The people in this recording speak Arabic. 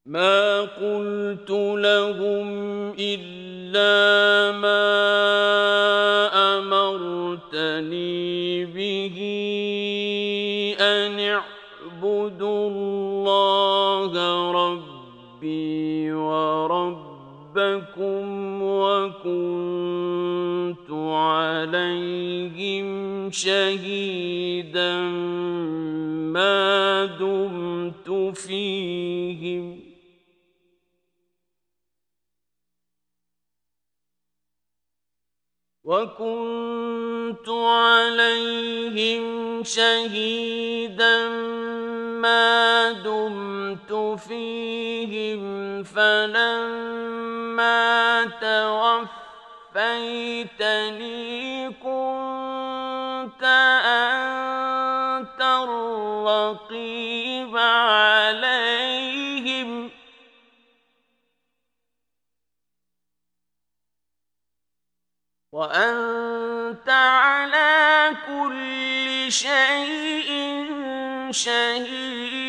ما قلت لهم إلا ما أمرتني به أن اعبدوا الله ربي وربكم وكنت عليهم شهيدا ما دمت فيهم فلما توفيتني كنت أنت الرقيب عليهم وأنت على كل شيء شهيد